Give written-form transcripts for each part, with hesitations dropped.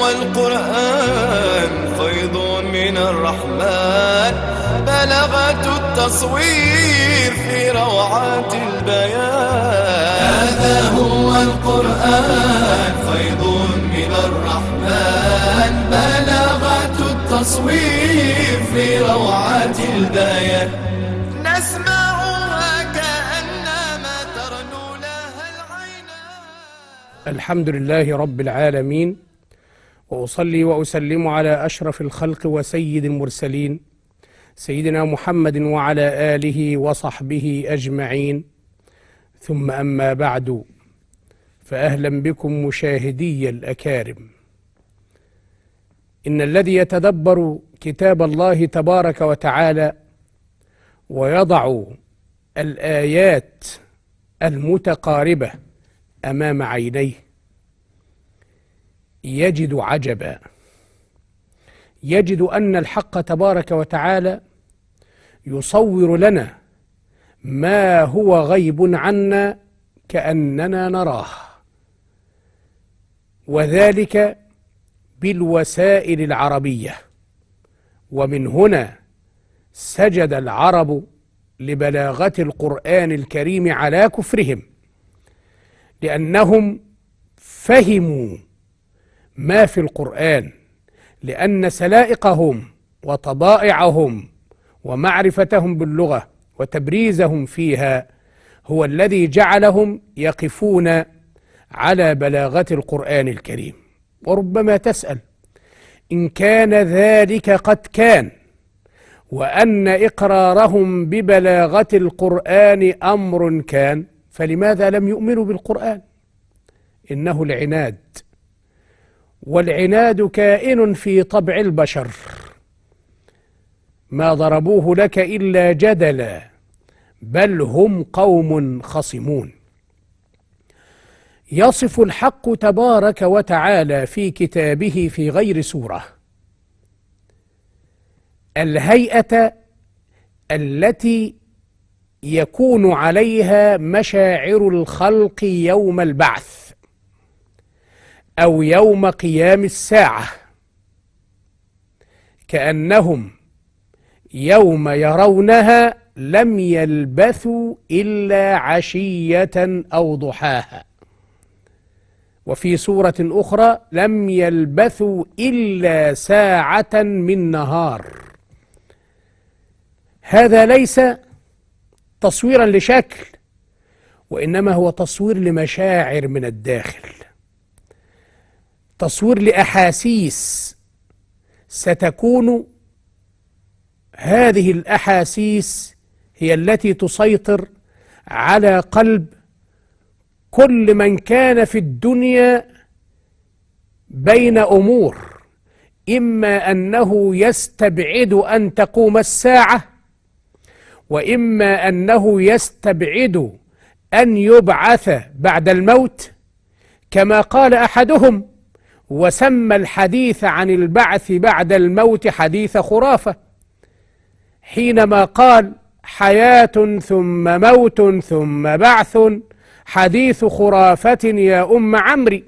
هو القرآن فيض من الرحمن، بلغة التصوير في روعات البيان. هذا هو القرآن فيض من الرحمن، بلغة التصوير في روعات البيان. نسمعها كأنما ترنو لها العينان. الحمد لله رب العالمين، وأصلي وأسلم على أشرف الخلق وسيد المرسلين سيدنا محمد وعلى آله وصحبه أجمعين، ثم أما بعد، فأهلا بكم مشاهدي الأكارم. إن الذي يتدبر كتاب الله تبارك وتعالى ويضع الآيات المتقاربة أمام عينيه يجد عجبا، يجد أن الحق تبارك وتعالى يصور لنا ما هو غيب عنا كأننا نراه، وذلك بالوسائل العربية. ومن هنا سجد العرب لبلاغة القرآن الكريم على كفرهم، لأنهم فهموا ما في القرآن، لأن سلائقهم وطبائعهم ومعرفتهم باللغة وتبريزهم فيها هو الذي جعلهم يقفون على بلاغة القرآن الكريم. وربما تسأل: إن كان ذلك قد كان، وأن إقرارهم ببلاغة القرآن أمر كان، فلماذا لم يؤمنوا بالقرآن؟ إنه العناد، والعناد كائن في طبع البشر، ما ضربوه لك إلا جدلا، بل هم قوم خصمون. يصف الحق تبارك وتعالى في كتابه في غير سورة الهيئة التي يكون عليها مشاعر الخلق يوم البعث أو يوم قيام الساعة، كأنهم يوم يرونها لم يلبثوا إلا عشية أو ضحاها. وفي سورة أخرى: لم يلبثوا إلا ساعة من نهار. هذا ليس تصويرا لشكل، وإنما هو تصوير لمشاعر من الداخل، تصوير لأحاسيس ستكون هذه الأحاسيس هي التي تسيطر على قلب كل من كان في الدنيا بين أمور: إما أنه يستبعد أن تقوم الساعة، وإما أنه يستبعد أن يبعث بعد الموت، كما قال أحدهم وسمى الحديث عن البعث بعد الموت حديث خرافة، حينما قال: حياة ثم موت ثم بعث، حديث خرافة يا أم عمري.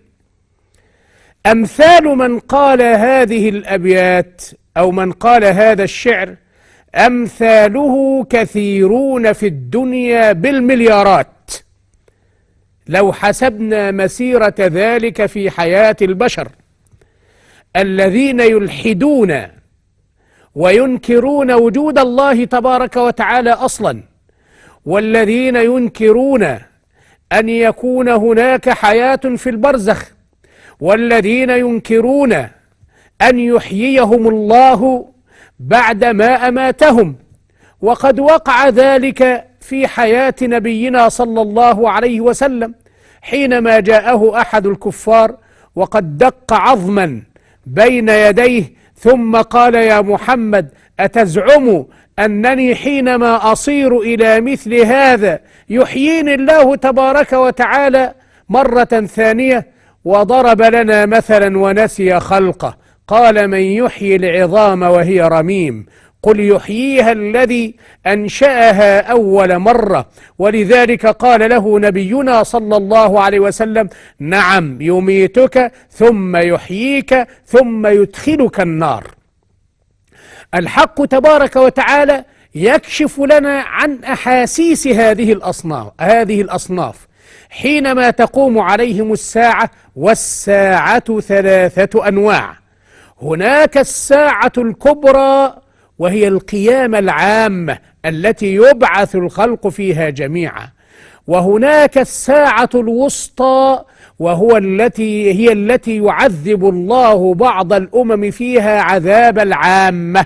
أمثال من قال هذه الأبيات أو من قال هذا الشعر أمثاله كثيرون في الدنيا بالمليارات، لو حسبنا مسيرة ذلك في حياة البشر الذين يلحدون وينكرون وجود الله تبارك وتعالى أصلا، والذين ينكرون أن يكون هناك حياة في البرزخ، والذين ينكرون أن يحييهم الله بعدما أماتهم. وقد وقع ذلك في حياة نبينا صلى الله عليه وسلم، حينما جاءه أحد الكفار وقد دق عظما بين يديه، ثم قال: يا محمد، أتزعم أنني حينما أصير إلى مثل هذا يحييني الله تبارك وتعالى مرة ثانية؟ وضرب لنا مثلا ونسي خلقه، قال: من يحيي العظام وهي رميم، قل يحييها الذي أنشأها أول مرة. ولذلك قال له نبينا صلى الله عليه وسلم: نعم، يميتك ثم يحييك ثم يدخلك النار. الحق تبارك وتعالى يكشف لنا عن أحاسيس هذه الأصناف حينما تقوم عليهم الساعة. والساعة 3 أنواع: هناك الساعة الكبرى وهي القيامة العامة التي يبعث الخلق فيها جميعا، وهناك الساعة الوسطى هي التي يعذب الله بعض الأمم فيها عذاب العامة،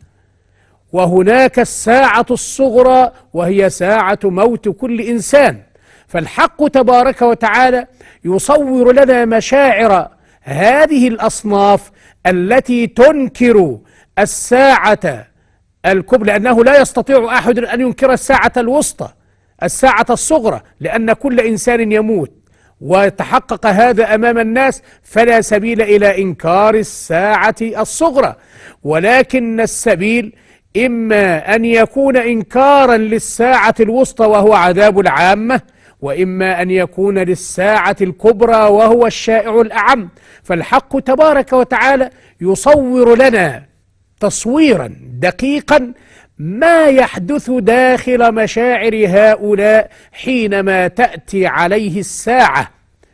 وهناك الساعة الصغرى وهي ساعة موت كل إنسان. فالحق تبارك وتعالى يصور لنا مشاعر هذه الأصناف التي تنكر الساعة الكبرى، لأنه لا يستطيع أحد أن ينكر الساعة الوسطى، الساعة الصغرى، لأن كل إنسان يموت وتحقق هذا أمام الناس، فلا سبيل إلى إنكار الساعة الصغرى. ولكن السبيل إما أن يكون إنكارا للساعة الوسطى وهو عذاب العامة، وإما أن يكون للساعة الكبرى وهو الشائع الأعم. فالحق تبارك وتعالى يصور لنا تصويرا دقيقا ما يحدث داخل مشاعر هؤلاء حينما تأتي عليه الساعة،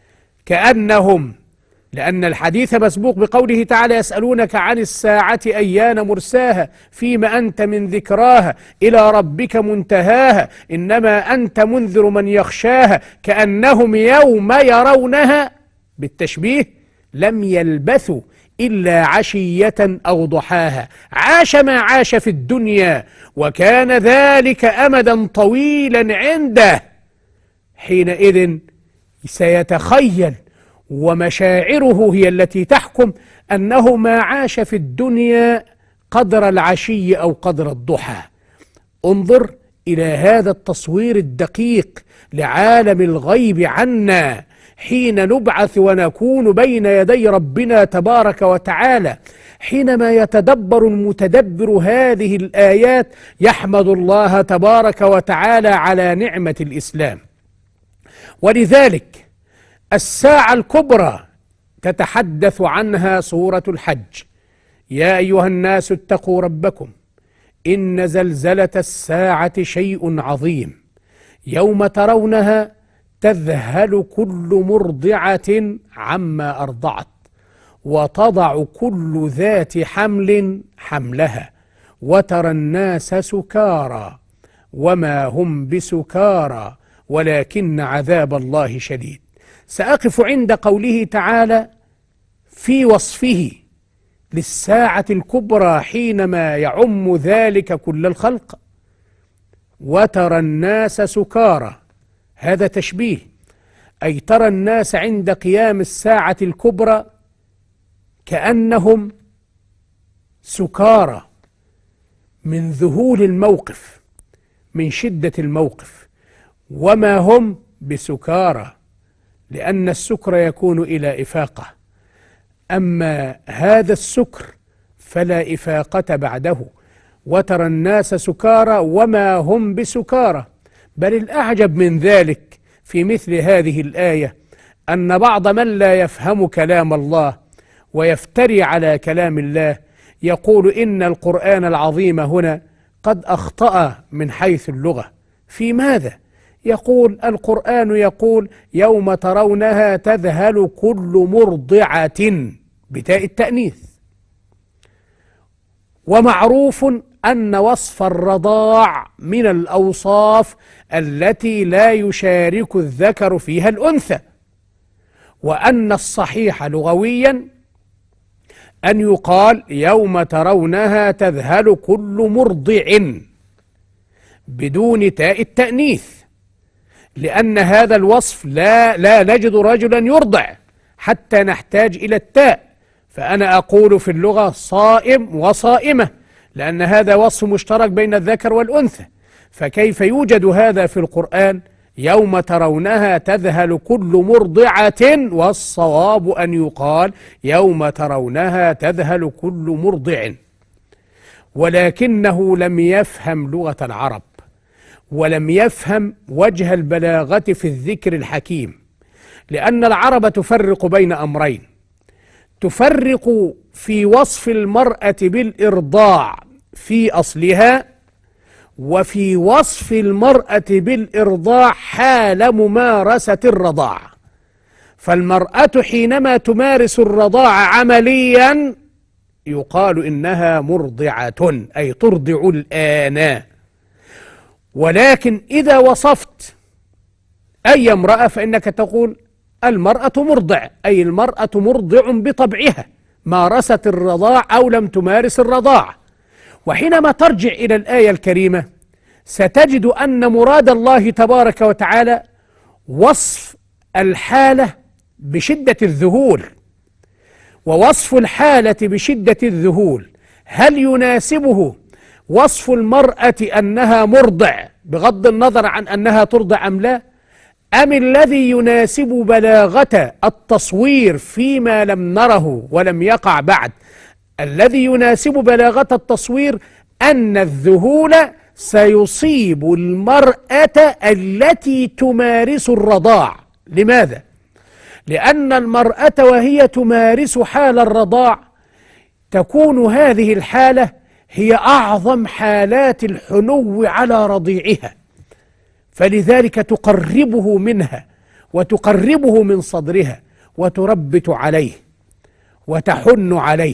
كأنهم، لأن الحديث مسبوق بقوله تعالى: يسألونك عن الساعة أيان مرساها فيما أنت من ذكراها إلى ربك منتهاها إنما أنت منذر من يخشاها كأنهم يوم يرونها بالتشبيه لم يلبثوا إلا عشية أو ضحاها. عاش ما عاش في الدنيا وكان ذلك أمدا طويلا عنده، حينئذ سيتخيل ومشاعره هي التي تحكم أنه ما عاش في الدنيا قدر العشي أو قدر الضحى. انظر إلى هذا التصوير الدقيق لعالم الغيب عنا حين نبعث ونكون بين يدي ربنا تبارك وتعالى. حينما يتدبر المتدبر هذه الآيات يحمد الله تبارك وتعالى على نعمة الإسلام. ولذلك الساعة الكبرى تتحدث عنها سورة الحج: يا أيها الناس اتقوا ربكم إن زلزلة الساعة شيء عظيم يوم ترونها تذهل كل مرضعة عما أرضعت وتضع كل ذات حمل حملها وترى الناس سكارى وما هم بسكارى ولكن عذاب الله شديد. سأقف عند قوله تعالى في وصفه للساعة الكبرى حينما يعم ذلك كل الخلق: وترى الناس سكارى. هذا تشبيه، أي ترى الناس عند قيام الساعة الكبرى كأنهم سكارى من ذهول الموقف، من شدة الموقف، وما هم بسكارى، لأن السكر يكون إلى إفاقة، أما هذا السكر فلا إفاقة بعده. وترى الناس سكارى وما هم بسكارى. بل الأعجب من ذلك في مثل هذه الآية أن بعض من لا يفهم كلام الله ويفتري على كلام الله يقول إن القرآن العظيم هنا قد أخطأ من حيث اللغة. في ماذا؟ يقول القرآن يقول يوم ترونها تذهل كل مرضعة بتاء التأنيث، ومعروف أن وصف الرضاع من الأوصاف التي لا يشارك الذكر فيها الأنثى، وأن الصحيح لغويا أن يقال يوم ترونها تذهل كل مرضع بدون تاء التأنيث، لأن هذا الوصف لا نجد رجلا يرضع حتى نحتاج إلى التاء. فأنا أقول في اللغة صائم وصائمة، لأن هذا وصف مشترك بين الذكر والأنثى، فكيف يوجد هذا في القرآن يوم ترونها تذهل كل مرضعة، والصواب أن يقال يوم ترونها تذهل كل مرضع. ولكنه لم يفهم لغة العرب، ولم يفهم وجه البلاغة في الذكر الحكيم. لأن العرب تفرق بين أمرين: تفرق في وصف المرأة بالإرضاع في أصلها، وفي وصف المرأة بالإرضاع حال ممارسة الرضاعة. فالمرأة حينما تمارس الرضاعة عمليا يقال إنها مرضعة، أي ترضع الآن. ولكن إذا وصفت أي امرأة فإنك تقول المرأة مرضع، أي المرأة مرضع بطبعها، مارست الرضاع أو لم تمارس الرضاع. وحينما ترجع إلى الآية الكريمة ستجد أن مراد الله تبارك وتعالى وصف الحالة بشدة الذهول. ووصف الحالة بشدة الذهول هل يناسبه وصف المرأة أنها مرضع بغض النظر عن أنها ترضع أم لا، أم الذي يناسب بلاغة التصوير فيما لم نره ولم يقع بعد؟ الذي يناسب بلاغة التصوير أن الذهول سيصيب المرأة التي تمارس الرضاع. لماذا؟ لأن المرأة وهي تمارس حال الرضاع تكون هذه الحالة هي أعظم حالات الحنو على رضيعها، فلذلك تقربه منها وتقربه من صدرها وتربت عليه وتحن عليه.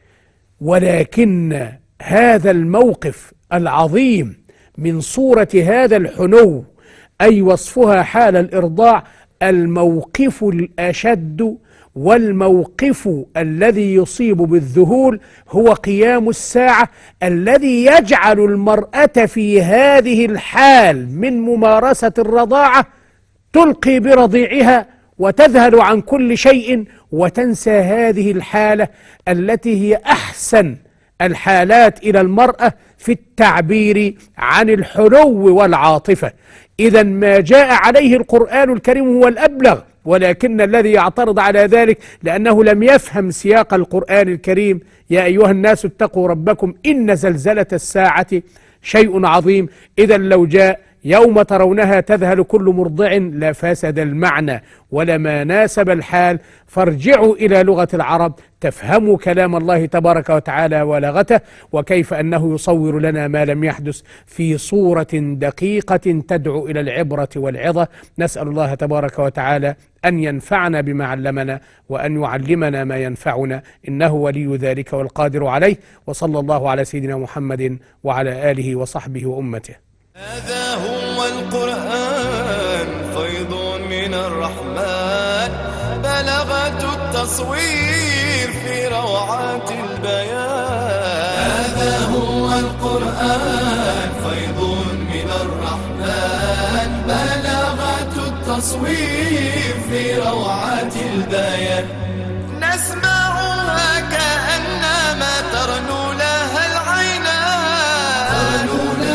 ولكن هذا الموقف العظيم من صورة هذا الحنو، أي وصفها حال الإرضاع، الموقف الأشد والموقف الذي يصيب بالذهول هو قيام الساعة، الذي يجعل المرأة في هذه الحال من ممارسة الرضاعة تلقي برضيعها وتذهل عن كل شيء وتنسى هذه الحالة التي هي أحسن الحالات إلى المرأة في التعبير عن الحنو والعاطفة. إذا ما جاء عليه القرآن الكريم هو الأبلغ، ولكن الذي يعترض على ذلك لأنه لم يفهم سياق القرآن الكريم: يا أيها الناس اتقوا ربكم إن زلزلة الساعة شيء عظيم. إذا لو جاء يوم ترونها تذهل كل مرضع لفسد المعنى ولما ناسب الحال. فارجعوا إلى لغة العرب تفهموا كلام الله تبارك وتعالى ولغته، وكيف أنه يصور لنا ما لم يحدث في صورة دقيقة تدعو إلى العبرة والعظة. نسأل الله تبارك وتعالى أن ينفعنا بما علمنا وأن يعلمنا ما ينفعنا، إنه ولي ذلك والقادر عليه. وصلى الله على سيدنا محمد وعلى آله وصحبه وأمته. هذا هو القرآن فيض من الرحمن، بلغة التصوير في روعات البيان. هذا هو القرآن فيض من الرحمن، بلغة التصوير في روعات البيان. نسمعها كأنما ترنو لها العينان،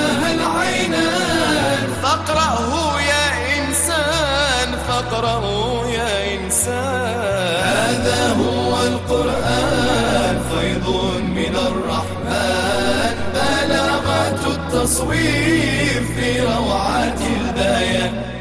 فاقرأه يا إنسان، فاقرأه يا إنسان. هذا هو القرآن فيض من الرحمن، بلغة التصوير في روعات البيان.